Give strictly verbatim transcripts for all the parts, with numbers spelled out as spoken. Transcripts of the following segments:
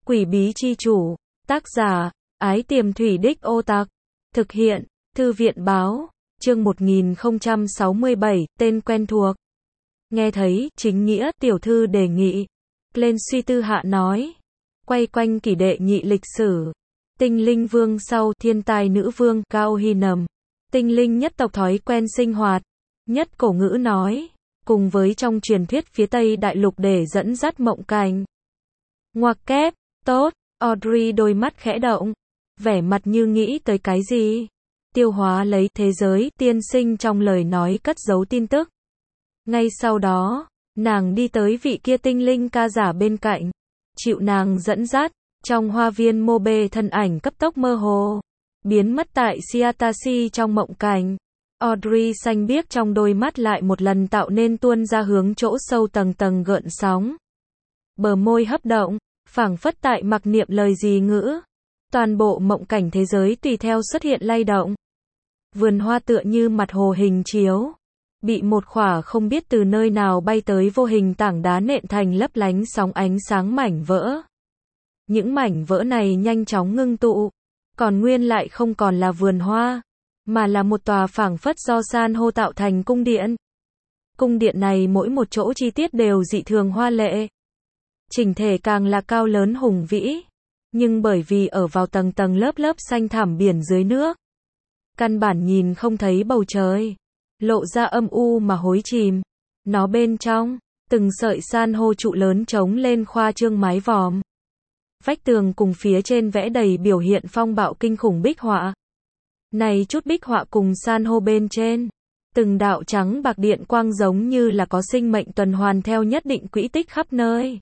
Quỷ bí chi chủ, tác giả, Ái Tiềm Thủy Đích Ô Tặc, thực hiện, Thư viện báo, chương một nghìn không trăm sáu mươi bảy, tên quen thuộc. Nghe thấy, chính nghĩa, tiểu thư đề nghị. Lên suy tư hạ nói. Quay quanh kỷ đệ nhị lịch sử. Tinh linh vương sau, thiên tài nữ vương, Cao Hy Nầm. Tinh linh nhất tộc thói quen sinh hoạt. Nhất cổ ngữ nói. Cùng với trong truyền thuyết phía Tây Đại Lục để dẫn dắt mộng cảnh. Ngoặc kép, tốt, Audrey đôi mắt khẽ động. Vẻ mặt như nghĩ tới cái gì. Tiêu hóa lấy thế giới, tiên sinh trong lời nói cất giấu tin tức. Ngay sau đó, nàng đi tới vị kia tinh linh ca giả bên cạnh. Chịu nàng dẫn dắt, trong hoa viên mô bê thân ảnh cấp tốc mơ hồ. Biến mất tại Siatasi trong mộng cảnh. Audrey xanh biếc trong đôi mắt lại một lần tạo nên tuôn ra hướng chỗ sâu tầng tầng gợn sóng. Bờ môi hấp động, phảng phất tại mặc niệm lời gì ngữ. Toàn bộ mộng cảnh thế giới tùy theo xuất hiện lay động. Vườn hoa tựa như mặt hồ hình chiếu. Bị một khỏa không biết từ nơi nào bay tới vô hình tảng đá nện thành lấp lánh sóng ánh sáng mảnh vỡ. Những mảnh vỡ này nhanh chóng ngưng tụ. Còn nguyên lại không còn là vườn hoa, mà là một tòa phảng phất do san hô tạo thành cung điện. Cung điện này mỗi một chỗ chi tiết đều dị thường hoa lệ. Chỉnh thể càng là cao lớn hùng vĩ. Nhưng bởi vì ở vào tầng tầng lớp lớp xanh thẳm biển dưới nước. Căn bản nhìn không thấy bầu trời. Lộ ra âm u mà hối chìm. Nó bên trong, từng sợi san hô trụ lớn trống lên khoa trương mái vòm. Vách tường cùng phía trên vẽ đầy biểu hiện phong bạo kinh khủng bích họa. Này chút bích họa cùng san hô bên trên. Từng đạo trắng bạc điện quang giống như là có sinh mệnh tuần hoàn theo nhất định quỹ tích khắp nơi.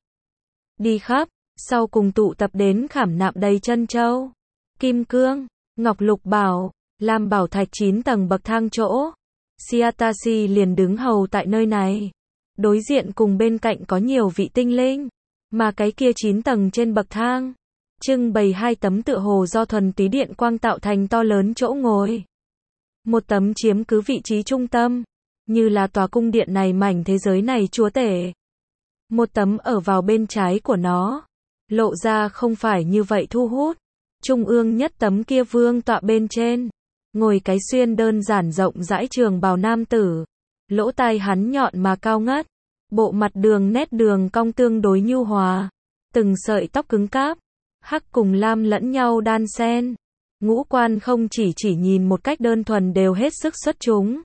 Đi khắp, sau cùng tụ tập đến khảm nạm đầy chân châu, kim cương, ngọc lục bảo, lam bảo thạch chín tầng bậc thang chỗ. Siatasi liền đứng hầu tại nơi này. Đối diện cùng bên cạnh có nhiều vị tinh linh. Mà cái kia chín tầng trên bậc thang, trưng bày hai tấm tựa hồ do thuần túy điện quang tạo thành to lớn chỗ ngồi. Một tấm chiếm cứ vị trí trung tâm, như là tòa cung điện này mảnh thế giới này chúa tể. Một tấm ở vào bên trái của nó, lộ ra không phải như vậy thu hút. Trung ương nhất tấm kia vương tọa bên trên, ngồi cái xuyên đơn giản rộng rãi trường bào nam tử. Lỗ tai hắn nhọn mà cao ngất. Bộ mặt đường nét đường cong tương đối nhu hòa. Từng sợi tóc cứng cáp, hắc cùng lam lẫn nhau đan xen. Ngũ quan không chỉ chỉ nhìn một cách đơn thuần đều hết sức xuất chúng.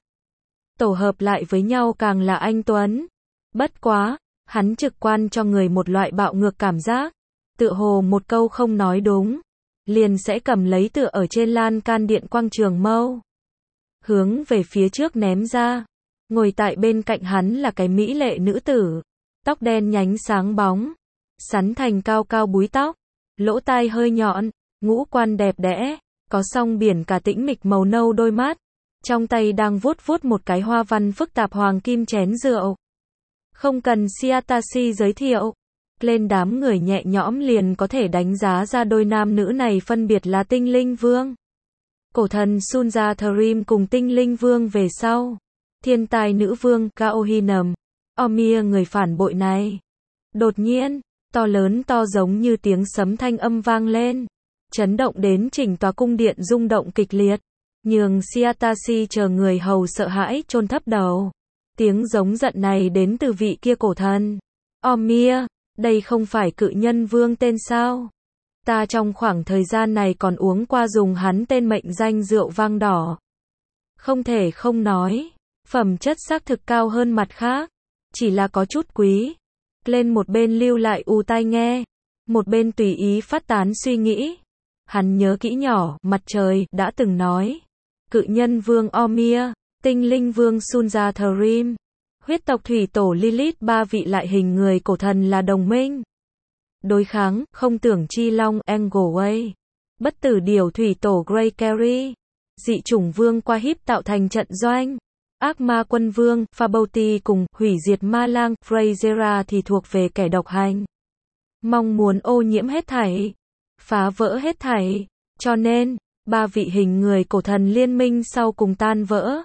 Tổ hợp lại với nhau càng là anh tuấn. Bất quá, hắn trực quan cho người một loại bạo ngược cảm giác. Tựa hồ một câu không nói đúng, liền sẽ cầm lấy tựa ở trên lan can điện quang trường mâu. Hướng về phía trước ném ra. Ngồi tại bên cạnh hắn là cái mỹ lệ nữ tử. Tóc đen nhánh sáng bóng. Sắn thành cao cao búi tóc. Lỗ tai hơi nhọn. Ngũ quan đẹp đẽ. Có song biển cả tĩnh mịch màu nâu đôi mắt. Trong tay đang vuốt vuốt một cái hoa văn phức tạp hoàng kim chén rượu. Không cần Siatasi giới thiệu. Lên đám người nhẹ nhõm liền có thể đánh giá ra đôi nam nữ này phân biệt là tinh linh vương. Cổ thần Sunjathrim cùng tinh linh vương về sau. Thiên tài nữ vương, Cao Hy Nầm. Omia người phản bội này. Đột nhiên, to lớn to giống như tiếng sấm thanh âm vang lên. Chấn động đến chỉnh tòa cung điện rung động kịch liệt. Nhường Siatasi chờ người hầu sợ hãi chôn thấp đầu. Tiếng giống giận này đến từ vị kia cổ thần. Omia, đây không phải cự nhân vương tên sao? Ta trong khoảng thời gian này còn uống qua dùng hắn tên mệnh danh rượu vang đỏ. Không thể không nói. Phẩm chất xác thực cao hơn mặt khác. Chỉ là có chút quý. Lên một bên lưu lại u tai nghe. Một bên tùy ý phát tán suy nghĩ. Hắn nhớ kỹ nhỏ, mặt trời, đã từng nói. Cự nhân vương Omia, tinh linh vương Sunjathrim, huyết tộc thủy tổ Lilith ba vị lại hình người cổ thần là đồng minh. Đối kháng, không tưởng chi long Engelway. Bất tử điều thủy tổ Grey Carey. Dị chủng vương qua híp tạo thành trận doanh. Ác ma quân vương, Fabauti cùng hủy diệt ma lang, Freyzera thì thuộc về kẻ độc hành. Mong muốn ô nhiễm hết thảy. Phá vỡ hết thảy. Cho nên, ba vị hình người cổ thần liên minh sau cùng tan vỡ.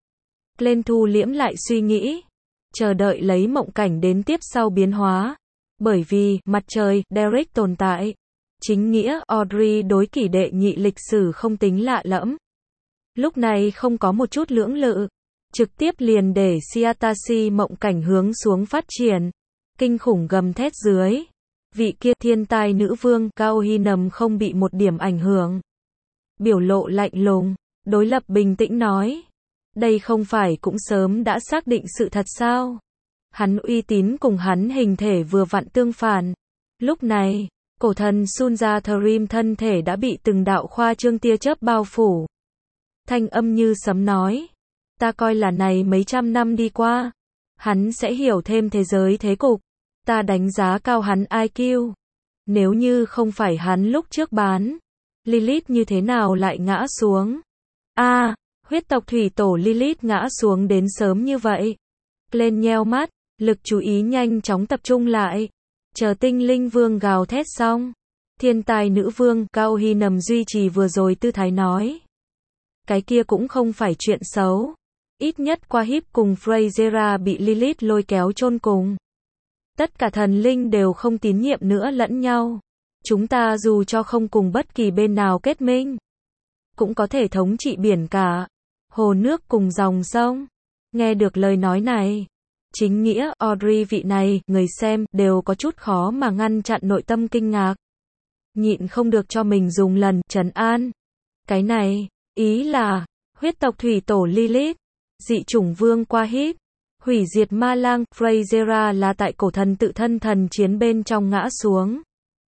Lên thu liễm lại suy nghĩ. Chờ đợi lấy mộng cảnh đến tiếp sau biến hóa. Bởi vì, mặt trời, Derek tồn tại. Chính nghĩa, Audrey đối kỷ đệ nhị lịch sử không tính lạ lẫm. Lúc này không có một chút lưỡng lự. Trực tiếp liền để Siatasi mộng cảnh hướng xuống phát triển. Kinh khủng gầm thét dưới. Vị kia thiên tài nữ vương, Cao Hy Nầm không bị một điểm ảnh hưởng. Biểu lộ lạnh lùng, đối lập bình tĩnh nói. Đây không phải cũng sớm đã xác định sự thật sao? Hắn uy tín cùng hắn hình thể vừa vặn tương phản. Lúc này, cổ thần Sunjathrim thân thể đã bị từng đạo khoa trương tia chớp bao phủ. Thanh âm như sấm nói. Ta coi là này mấy trăm năm đi qua. Hắn sẽ hiểu thêm thế giới thế cục. Ta đánh giá cao hắn i kiu. Nếu như không phải hắn lúc trước bán, Lilith như thế nào lại ngã xuống? A, à, huyết tộc thủy tổ Lilith ngã xuống đến sớm như vậy. Lên nheo mắt, lực chú ý nhanh chóng tập trung lại. Chờ tinh linh vương gào thét xong. Thiên tài nữ vương, Cao Hy Nầm duy trì vừa rồi tư thái nói. Cái kia cũng không phải chuyện xấu. Ít nhất qua híp cùng Freyzera bị Lilith lôi kéo chôn cùng. Tất cả thần linh đều không tín nhiệm nữa lẫn nhau. Chúng ta dù cho không cùng bất kỳ bên nào kết minh, cũng có thể thống trị biển cả, hồ nước cùng dòng sông. Nghe được lời nói này, chính nghĩa, Audrey vị này, người xem, đều có chút khó mà ngăn chặn nội tâm kinh ngạc. Nhịn không được cho mình dùng lần, trấn an. Cái này, ý là, huyết tộc thủy tổ Lilith, dị chủng vương qua hít, hủy diệt ma lang, Freyzera là tại cổ thần tự thân thần chiến bên trong ngã xuống.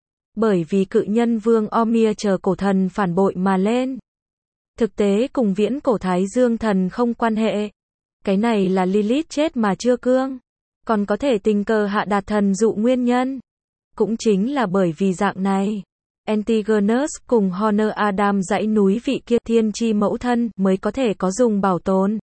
Bởi vì cự nhân vương Omir chờ cổ thần phản bội mà lên. Thực tế cùng viễn cổ Thái Dương thần không quan hệ. Cái này là Lilith chết mà chưa cương. Còn có thể tình cờ hạ đạt thần dụ nguyên nhân. Cũng chính là bởi vì dạng này. Antigonus cùng Honor Adam dãy núi vị kia thiên chi mẫu thân mới có thể có dùng bảo tồn.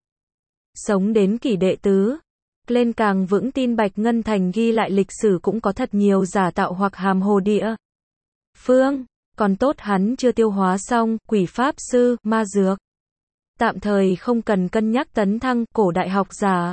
Sống đến kỷ đệ tứ. Lên càng vững tin Bạch Ngân Thành ghi lại lịch sử cũng có thật nhiều giả tạo hoặc hàm hồ địa. Phương, còn tốt hắn chưa tiêu hóa xong, quỷ pháp sư, ma dược. Tạm thời không cần cân nhắc tấn thăng, cổ đại học giả.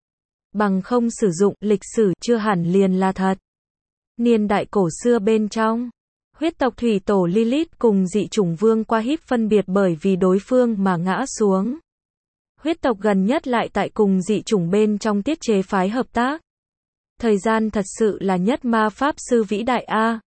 Bằng không sử dụng, lịch sử chưa hẳn liền là thật. Niên đại cổ xưa bên trong, huyết tộc thủy tổ Lilith cùng dị chủng vương qua híp phân biệt bởi vì đối phương mà ngã xuống. Huyết tộc gần nhất lại tại cùng dị chủng bên trong tiết chế phái hợp tác. Thời gian thật sự là nhất ma pháp sư vĩ đại a.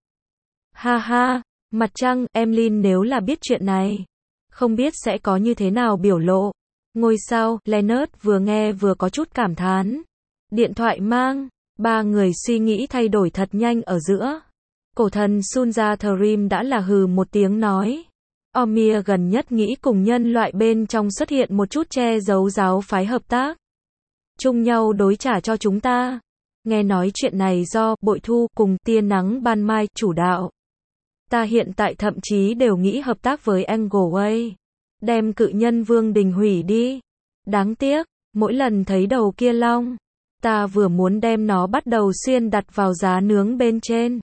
Ha ha, mặt trăng, Emlyn nếu là biết chuyện này, không biết sẽ có như thế nào biểu lộ. Ngôi sao, Leonard vừa nghe vừa có chút cảm thán. Điện thoại mang, ba người suy nghĩ thay đổi thật nhanh ở giữa. Cổ thần Sunjathrim đã là hừ một tiếng nói. Omir gần nhất nghĩ cùng nhân loại bên trong xuất hiện một chút che giấu giáo phái hợp tác. Chung nhau đối trả cho chúng ta. Nghe nói chuyện này do bội thu cùng tia nắng ban mai chủ đạo. Ta hiện tại thậm chí đều nghĩ hợp tác với Angleway. Đem cự nhân vương đình hủy đi. Đáng tiếc, mỗi lần thấy đầu kia long, ta vừa muốn đem nó bắt đầu xuyên đặt vào giá nướng bên trên.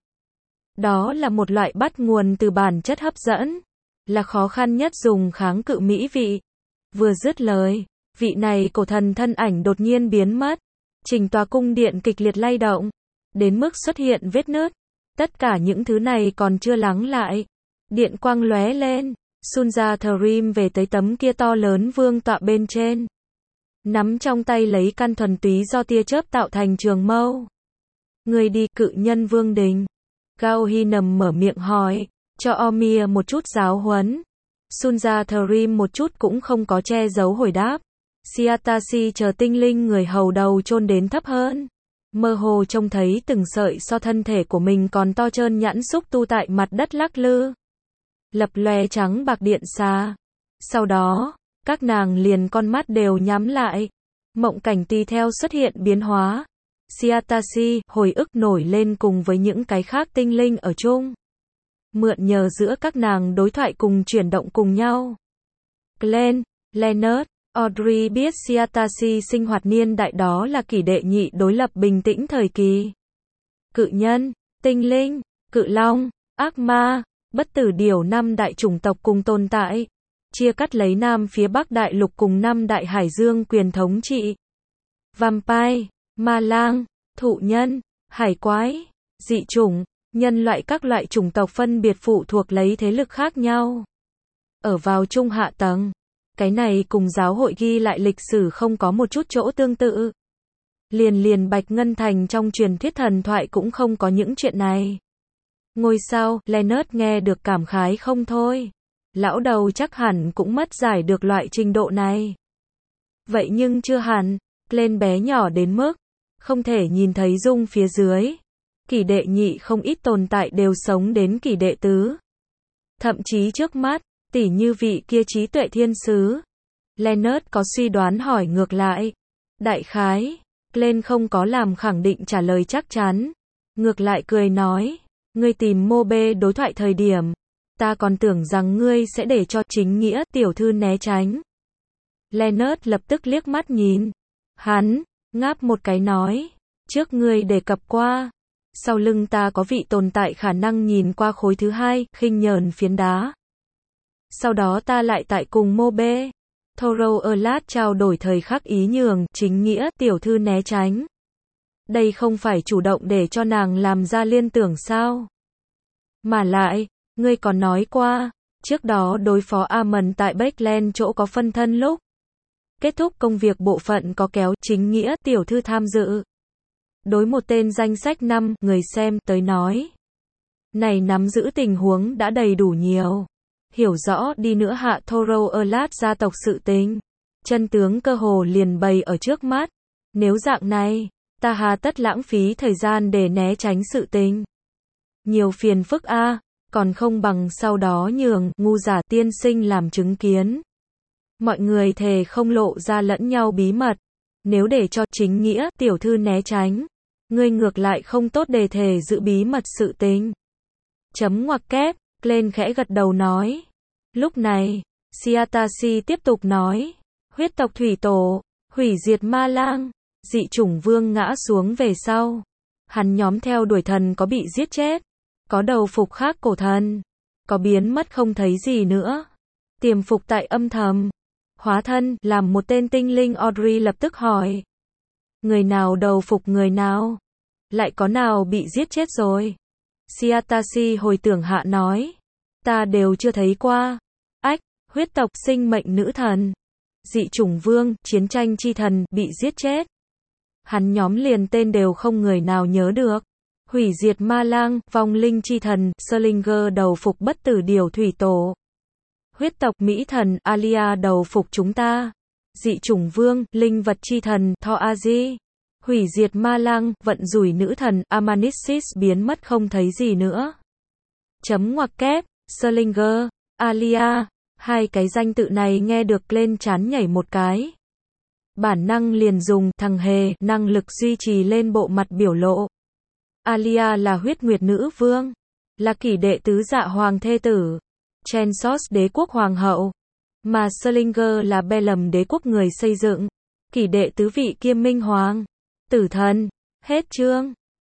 Đó là một loại bắt nguồn từ bản chất hấp dẫn. Là khó khăn nhất dùng kháng cự mỹ vị. Vừa dứt lời, vị này cổ thần thân ảnh đột nhiên biến mất. Chỉnh tòa cung điện kịch liệt lay động. Đến mức xuất hiện vết nứt. Tất cả những thứ này còn chưa lắng lại. Điện quang lóe lên. Sunjathrim về tới tấm kia to lớn vương tọa bên trên. Nắm trong tay lấy căn thuần túy do tia chớp tạo thành trường mâu. Người đi, cự nhân vương đình. Cao Hy Nầm mở miệng hỏi. Cho Omir một chút giáo huấn. Sunjathrim một chút cũng không có che giấu hồi đáp. Siatasi chờ tinh linh người hầu đầu chôn đến thấp hơn. Mơ hồ trông thấy từng sợi so thân thể của mình còn to trơn nhẵn xúc tu tại mặt đất lắc lư. Lập lòe trắng bạc điện xa. Sau đó, các nàng liền con mắt đều nhắm lại. Mộng cảnh tùy theo xuất hiện biến hóa. Siatasi, hồi ức nổi lên cùng với những cái khác tinh linh ở chung. Mượn nhờ giữa các nàng đối thoại cùng chuyển động cùng nhau. Glenn, Leonard, Audrey biết Siatasi sinh hoạt niên đại đó là kỷ đệ nhị đối lập bình tĩnh thời kỳ. Cự nhân, tinh linh, cự long, ác ma, bất tử điểu năm đại chủng tộc cùng tồn tại. Chia cắt lấy nam phía bắc đại lục cùng năm đại hải dương quyền thống trị. Vampire, ma lang, thụ nhân, hải quái, dị chủng, nhân loại các loại chủng tộc phân biệt phụ thuộc lấy thế lực khác nhau. Ở vào trung hạ tầng. Cái này cùng giáo hội ghi lại lịch sử không có một chút chỗ tương tự. Liền liền Bạch Ngân Thành trong truyền thuyết thần thoại cũng không có những chuyện này. Ngôi sao, Leonard nghe được cảm khái không thôi. Lão đầu chắc hẳn cũng mất giải được loại trình độ này. Vậy nhưng chưa hẳn, lên bé nhỏ đến mức không thể nhìn thấy dung phía dưới. Kỷ đệ nhị không ít tồn tại đều sống đến kỷ đệ tứ. Thậm chí trước mắt, tỉ như vị kia trí tuệ thiên sứ. Leonard có suy đoán hỏi ngược lại. Đại khái, Glenn không có làm khẳng định trả lời chắc chắn. Ngược lại cười nói, ngươi tìm Mobe đối thoại thời điểm, ta còn tưởng rằng ngươi sẽ để cho chính nghĩa tiểu thư né tránh. Leonard lập tức liếc mắt nhìn. Hắn, ngáp một cái nói, trước ngươi đề cập qua. Sau lưng ta có vị tồn tại khả năng nhìn qua khối thứ hai, khinh nhờn phiến đá. Sau đó ta lại tại cùng Mobe. Thoro Erlat trao đổi thời khắc ý nhường, chính nghĩa, tiểu thư né tránh. Đây không phải chủ động để cho nàng làm ra liên tưởng sao? Mà lại, ngươi còn nói qua, trước đó đối phó Amon tại Backland chỗ có phân thân lúc. Kết thúc công việc bộ phận có kéo chính nghĩa, tiểu thư tham dự. Đối một tên danh sách năm người xem tới nói. Này nắm giữ tình huống đã đầy đủ nhiều. Hiểu rõ đi nữa hạ Thoro Erlat gia tộc sự tình. Chân tướng cơ hồ liền bày ở trước mắt. Nếu dạng này, ta hà tất lãng phí thời gian để né tránh sự tình. Nhiều phiền phức a, à, còn không bằng sau đó nhường ngu giả tiên sinh làm chứng kiến. Mọi người thề không lộ ra lẫn nhau bí mật. Nếu để cho chính nghĩa tiểu thư né tránh, ngươi ngược lại không tốt đề thề giữ bí mật sự tình. Chấm ngoặc kép, lên khẽ gật đầu nói. Lúc này, Siatashi tiếp tục nói, huyết tộc thủy tổ, hủy diệt ma lang, dị chủng vương ngã xuống về sau. Hắn nhóm theo đuổi thần có bị giết chết, có đầu phục khác cổ thần, có biến mất không thấy gì nữa. Tiềm phục tại âm thầm, hóa thân, làm một tên tinh linh. Audrey lập tức hỏi. Người nào đầu phục người nào? Lại có nào bị giết chết rồi? Siatashi hồi tưởng hạ nói. Ta đều chưa thấy qua. Ách, huyết tộc sinh mệnh nữ thần. Dị chủng vương, chiến tranh chi thần, bị giết chết. Hắn nhóm liền tên đều không người nào nhớ được. Hủy diệt ma lang, vong linh chi thần, Slinger đầu phục bất tử điều thủy tổ. Huyết tộc mỹ thần, Alia đầu phục chúng ta. Dị chủng vương, linh vật chi thần, Thoazi. Hủy diệt ma lang, vận rủi nữ thần, Amanissis biến mất không thấy gì nữa. Chấm ngoặc kép, Slinger, Alia, hai cái danh tự này nghe được lên chán nhảy một cái. Bản năng liền dùng thằng hề, năng lực duy trì lên bộ mặt biểu lộ. Alia là huyết nguyệt nữ vương, là kỷ đệ tứ dạ hoàng thê tử, Chansos đế quốc hoàng hậu, mà Slinger là Bellum đế quốc người xây dựng, kỷ đệ tứ vị kiêm minh hoàng, tử thần. Hết chương.